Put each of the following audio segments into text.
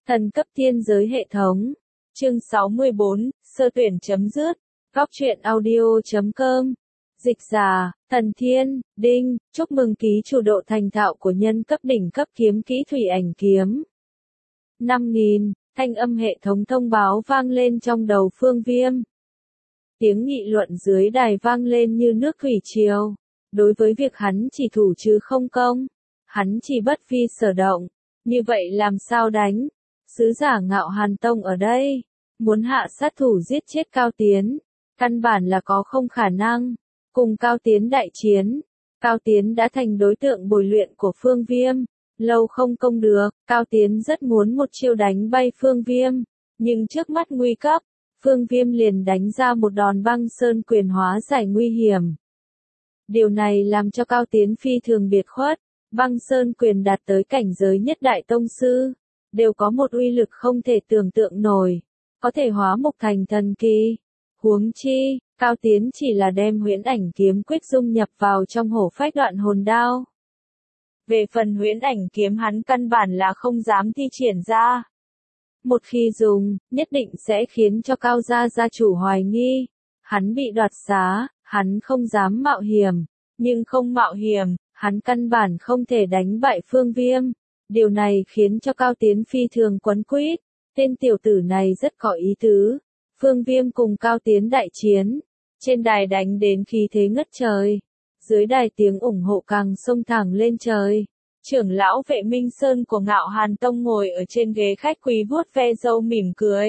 Thần cấp thiên giới hệ thống. Chương 64, sơ tuyển chấm dứt. Góc truyện audio.com. Dịch giả, Thần Thiên, Đinh, chúc mừng ký chủ độ thành thạo của nhân cấp đỉnh cấp kiếm kỹ thủy ảnh kiếm. 5.000, thanh âm hệ thống thông báo vang lên trong đầu Phương Viêm. Tiếng nghị luận dưới đài vang lên như nước thủy triều. Đối với việc hắn chỉ thủ chứ không công, hắn chỉ bất vi sở động, như vậy làm sao đánh? Sứ giả Ngạo Hàn Tông ở đây, muốn hạ sát thủ giết chết Cao Tiến, căn bản là có không khả năng. Cùng Cao Tiến đại chiến, Cao Tiến đã thành đối tượng bồi luyện của Phương Viêm, lâu không công được, Cao Tiến rất muốn một chiêu đánh bay Phương Viêm, nhưng trước mắt nguy cấp, Phương Viêm liền đánh ra một đòn băng sơn quyền hóa giải nguy hiểm. Điều này làm cho Cao Tiến phi thường biệt khuất, băng sơn quyền đạt tới cảnh giới nhất đại tông sư, đều có một uy lực không thể tưởng tượng nổi, có thể hóa mục thành thần kỳ. Huống chi, Cao Tiến chỉ là đem huyễn ảnh kiếm quyết dung nhập vào trong hổ phách đoạn hồn đao. Về phần huyễn ảnh kiếm hắn căn bản là không dám thi triển ra. Một khi dùng, nhất định sẽ khiến cho Cao gia chủ hoài nghi. Hắn bị đoạt xá, hắn không dám mạo hiểm, nhưng không mạo hiểm, hắn căn bản không thể đánh bại Phương Viêm. Điều này khiến cho Cao Tiến phi thường quấn quýt, tên tiểu tử này rất có ý tứ. Phương Viêm cùng Cao Tiến đại chiến, trên đài đánh đến khí thế ngất trời, dưới đài tiếng ủng hộ càng xông thẳng lên trời. Trưởng lão Vệ Minh Sơn của Ngạo Hàn Tông ngồi ở trên ghế khách quý vuốt ve râu mỉm cười.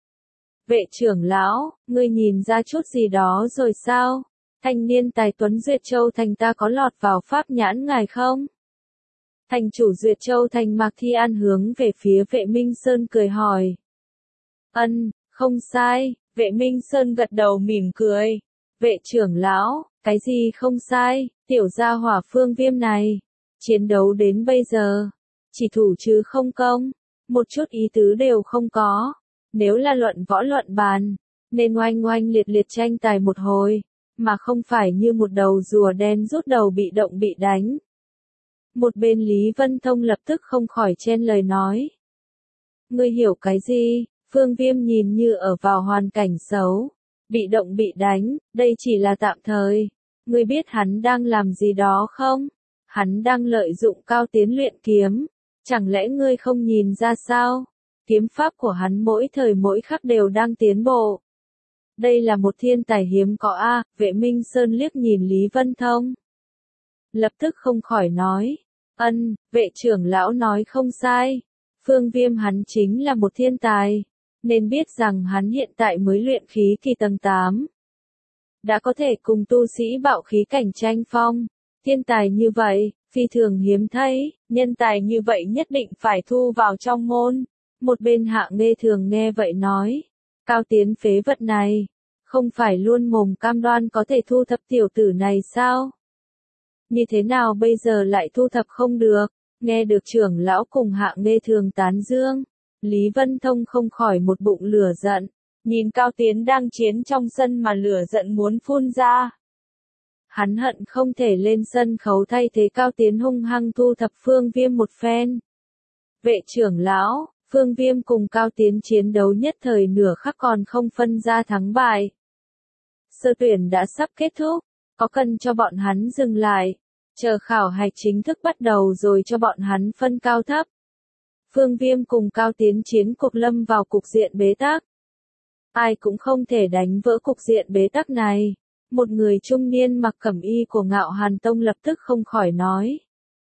Vệ trưởng lão, ngươi nhìn ra chút gì đó rồi sao? Thanh niên tài tuấn Duyệt Châu Thành ta có lọt vào pháp nhãn ngài không? Thành chủ Duyệt Châu Thành Mạc Thi An hướng về phía Vệ Minh Sơn cười hỏi. Không sai, Vệ Minh Sơn gật đầu mỉm cười. Vệ trưởng lão, cái gì không sai, tiểu gia hỏa Phương Viêm này, chiến đấu đến bây giờ, chỉ thủ chứ không công, một chút ý tứ đều không có. Nếu là luận võ luận bàn, nên oanh oanh liệt liệt tranh tài một hồi, mà không phải như một đầu rùa đen rút đầu bị động bị đánh. Một bên Lý Vân Thông lập tức không khỏi chen lời nói. Ngươi hiểu cái gì? Phương Viêm nhìn như ở vào hoàn cảnh xấu, bị động bị đánh, đây chỉ là tạm thời. Ngươi biết hắn đang làm gì đó không? Hắn đang lợi dụng Cao Tiến luyện kiếm, chẳng lẽ ngươi không nhìn ra sao? Kiếm pháp của hắn mỗi thời mỗi khắc đều đang tiến bộ. Đây là một thiên tài hiếm có a. Vệ Minh Sơn liếc nhìn Lý Vân Thông, lập tức không khỏi nói. Vệ trưởng lão nói không sai. Phương Viêm hắn chính là một thiên tài, nên biết rằng hắn hiện tại mới luyện khí kỳ tầng 8. Đã có thể cùng tu sĩ bạo khí cảnh tranh phong. Thiên tài như vậy, phi thường hiếm thấy, nhân tài như vậy nhất định phải thu vào trong môn. Một bên Hạ Nghê Thường nghe vậy nói. Cao Tiến phế vật này, không phải luôn mồm cam đoan có thể thu thập tiểu tử này sao? Như thế nào bây giờ lại thu thập không được? Nghe được trưởng lão cùng Hạ Nghê Thường tán dương, Lý Vân Thông không khỏi một bụng lửa giận, nhìn Cao Tiến đang chiến trong sân mà lửa giận muốn phun ra. Hắn hận không thể lên sân khấu thay thế Cao Tiến hung hăng thu thập Phương Viêm một phen. Vệ trưởng lão, Phương Viêm cùng Cao Tiến chiến đấu nhất thời nửa khắc còn không phân ra thắng bại. Sơ tuyển đã sắp kết thúc, có cần cho bọn hắn dừng lại, chờ khảo hạch chính thức bắt đầu rồi cho bọn hắn phân cao thấp. Phương Viêm cùng Cao Tiến chiến cục lâm vào cục diện bế tắc. Ai cũng không thể đánh vỡ cục diện bế tắc này. Một người trung niên mặc cẩm y của Ngạo Hàn Tông lập tức không khỏi nói.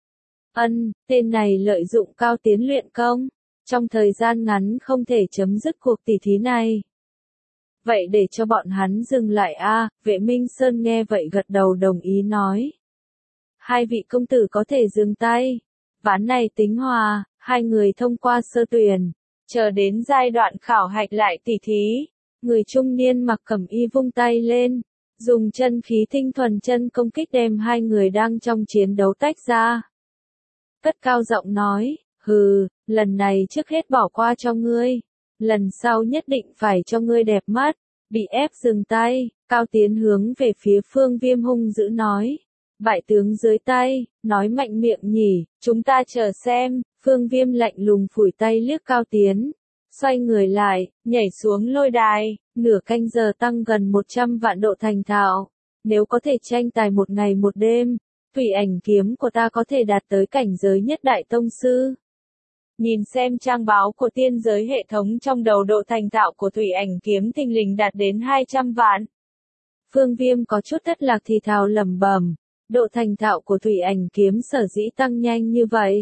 Tên này lợi dụng Cao Tiến luyện công, trong thời gian ngắn không thể chấm dứt cuộc tỷ thí này. Vậy để cho bọn hắn dừng lại a. Vệ Minh Sơn nghe vậy gật đầu đồng ý nói. Hai vị công tử có thể dừng tay. Ván này tính hòa, hai người thông qua sơ tuyển, chờ đến giai đoạn khảo hạch lại tỷ thí. Người trung niên mặc cẩm y vung tay lên, dùng chân khí tinh thuần chân công kích đem hai người đang trong chiến đấu tách ra. Cất cao giọng nói, lần này trước hết bỏ qua cho ngươi, lần sau nhất định phải cho ngươi đẹp mắt. Bị ép dừng tay, Cao Tiến hướng về phía Phương Viêm hung dữ nói. Bại tướng dưới tay, nói mạnh miệng nhỉ, chúng ta chờ xem. Phương Viêm lạnh lùng phủi tay liếc Cao Tiến, xoay người lại, nhảy xuống lôi đài, nửa canh giờ tăng gần 100 vạn độ thành thạo. Nếu có thể tranh tài một ngày một đêm, thủy ảnh kiếm của ta có thể đạt tới cảnh giới nhất đại tông sư. Nhìn xem trang báo của tiên giới hệ thống trong đầu, độ thành thạo của thủy ảnh kiếm thình lình đạt đến 200 vạn. Phương Viêm có chút thất lạc thì thào lẩm bẩm, độ thành thạo của thủy ảnh kiếm sở dĩ tăng nhanh như vậy.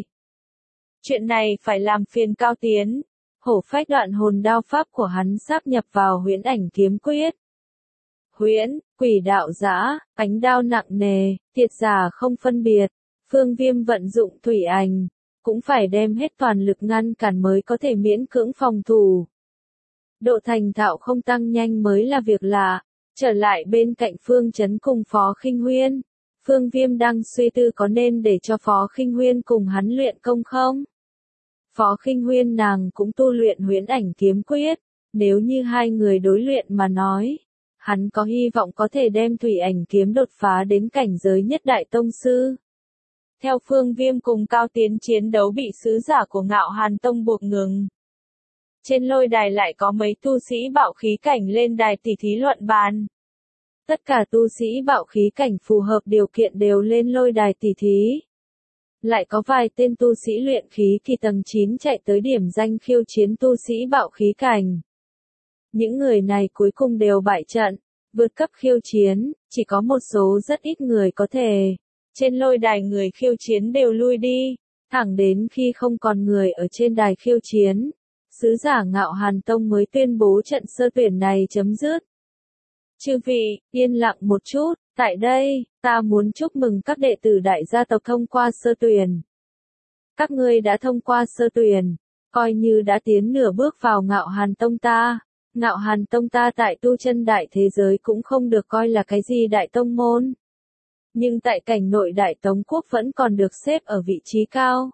Chuyện này phải làm phiền Cao Tiến. Hổ phách đoạn hồn đao pháp của hắn sáp nhập vào huyễn ảnh kiếm quyết. Huyễn, quỷ đạo dã, ánh đao nặng nề, thiệt giả không phân biệt. Phương Viêm vận dụng thủy ảnh, cũng phải đem hết toàn lực ngăn cản mới có thể miễn cưỡng phòng thủ. Độ thành thạo không tăng nhanh mới là việc lạ. Trở lại bên cạnh Phương Chấn cùng Phó Khinh Huyên, Phương Viêm đang suy tư có nên để cho Phó Khinh Huyên cùng hắn luyện công không? Phó Khinh Huyên nàng cũng tu luyện huyễn ảnh kiếm quyết, nếu như hai người đối luyện mà nói, hắn có hy vọng có thể đem thủy ảnh kiếm đột phá đến cảnh giới nhất đại tông sư. Theo Phương Viêm cùng Cao Tiến chiến đấu bị sứ giả của Ngạo Hàn Tông buộc ngừng. Trên lôi đài lại có mấy tu sĩ bạo khí cảnh lên đài tỉ thí luận bàn. Tất cả tu sĩ bạo khí cảnh phù hợp điều kiện đều lên lôi đài tỉ thí. Lại có vài tên tu sĩ luyện khí kỳ tầng 9 chạy tới điểm danh khiêu chiến tu sĩ bạo khí cảnh. Những người này cuối cùng đều bại trận, vượt cấp khiêu chiến, chỉ có một số rất ít người có thể. Trên lôi đài người khiêu chiến đều lui đi, thẳng đến khi không còn người ở trên đài khiêu chiến. Sứ giả Ngạo Hàn Tông mới tuyên bố trận sơ tuyển này chấm dứt. Chư vị, yên lặng một chút, tại đây, ta muốn chúc mừng các đệ tử đại gia tộc thông qua sơ tuyển. Các ngươi đã thông qua sơ tuyển, coi như đã tiến nửa bước vào Ngạo Hàn Tông ta. Ngạo Hàn Tông ta tại tu chân đại thế giới cũng không được coi là cái gì đại tông môn. Nhưng tại cảnh nội đại tống quốc vẫn còn được xếp ở vị trí cao.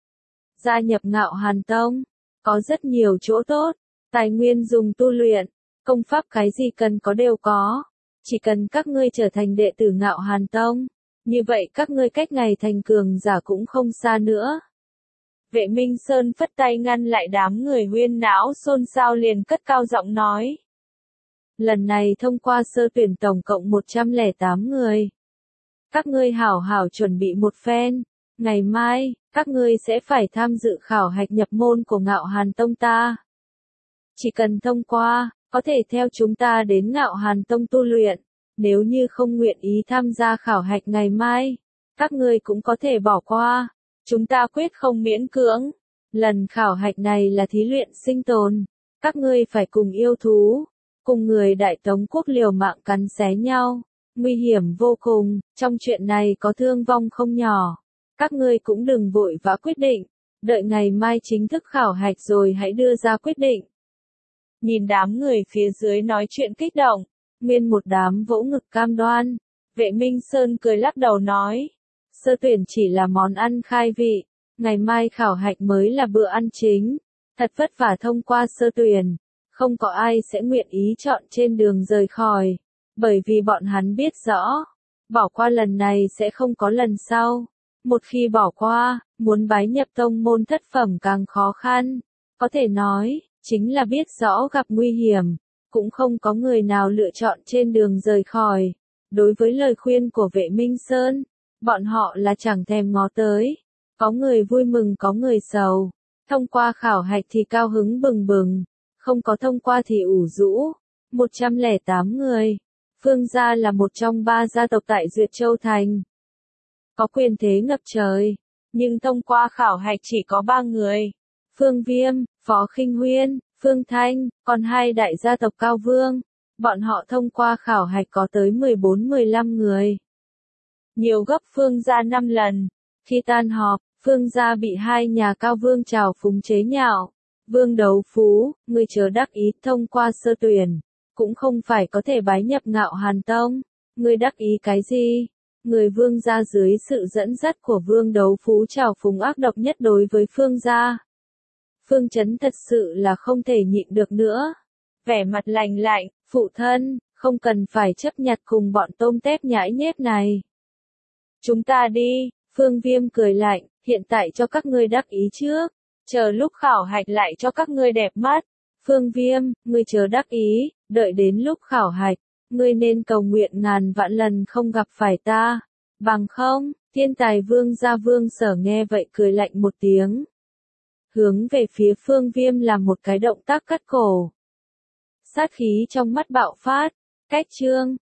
Gia nhập Ngạo Hàn Tông, có rất nhiều chỗ tốt, tài nguyên dùng tu luyện, công pháp cái gì cần có đều có. Chỉ cần các ngươi trở thành đệ tử Ngạo Hàn Tông, như vậy các ngươi cách ngày thành cường giả cũng không xa nữa. Vệ Minh Sơn phất tay ngăn lại đám người huyên náo xôn xao, liền cất cao giọng nói. Lần này thông qua sơ tuyển tổng cộng 108 người. Các ngươi hảo hảo chuẩn bị một phen, ngày mai, các ngươi sẽ phải tham dự khảo hạch nhập môn của Ngạo Hàn Tông ta. Chỉ cần thông qua, có thể theo chúng ta đến Ngạo Hàn Tông tu luyện, nếu như không nguyện ý tham gia khảo hạch ngày mai, các ngươi cũng có thể bỏ qua, chúng ta quyết không miễn cưỡng. Lần khảo hạch này là thí luyện sinh tồn, các ngươi phải cùng yêu thú, cùng người đại tống quốc liều mạng cắn xé nhau, nguy hiểm vô cùng, trong chuyện này có thương vong không nhỏ. Các ngươi cũng đừng vội vã quyết định, đợi ngày mai chính thức khảo hạch rồi hãy đưa ra quyết định. Nhìn đám người phía dưới nói chuyện kích động, nguyên một đám vỗ ngực cam đoan. Vệ Minh Sơn cười lắc đầu nói, sơ tuyển chỉ là món ăn khai vị, ngày mai khảo hạch mới là bữa ăn chính. Thật vất vả thông qua sơ tuyển, không có ai sẽ nguyện ý chọn trên đường rời khỏi, bởi vì bọn hắn biết rõ, bỏ qua lần này sẽ không có lần sau. Một khi bỏ qua, muốn bái nhập tông môn thất phẩm càng khó khăn. Có thể nói, chính là biết rõ gặp nguy hiểm, cũng không có người nào lựa chọn trên đường rời khỏi. Đối với lời khuyên của Vệ Minh Sơn, bọn họ là chẳng thèm ngó tới. Có người vui mừng có người sầu. Thông qua khảo hạch thì cao hứng bừng bừng, không có thông qua thì ủ rũ. 108 người. Phương gia là một trong 3 gia tộc tại Duyệt Châu Thành. Có quyền thế ngập trời, nhưng thông qua khảo hạch chỉ có 3 người. Phương Viêm, Phó Khinh Huyên, Phương Thanh, còn 2 đại gia tộc Cao Vương. Bọn họ thông qua khảo hạch có tới 14-15 người. Nhiều gấp Phương gia 5 lần. Khi tan họp, Phương gia bị 2 nhà Cao Vương trào phúng chế nhạo. Vương Đấu Phú, ngươi chớ đắc ý thông qua sơ tuyển, cũng không phải có thể bái nhập Ngạo Hàn Tông. Ngươi đắc ý cái gì? Người Vương gia dưới sự dẫn dắt của Vương Đấu Phú trào phúng ác độc nhất đối với Phương gia. Phương Chấn thật sự là không thể nhịn được nữa. Vẻ mặt lạnh lạnh, phụ thân, không cần phải chấp nhặt cùng bọn tôm tép nhãi nhép này. Chúng ta đi, Phương Viêm cười lạnh, hiện tại cho các ngươi đắc ý trước, chờ lúc khảo hạch lại cho các ngươi đẹp mắt. Phương Viêm, ngươi chớ đắc ý, đợi đến lúc khảo hạch, ngươi nên cầu nguyện ngàn vạn lần không gặp phải ta, bằng không, Thiên Tài Vương gia Vương Sở nghe vậy cười lạnh một tiếng. Hướng về phía Phương Viêm làm một cái động tác cắt cổ. Sát khí trong mắt bạo phát, cách chương,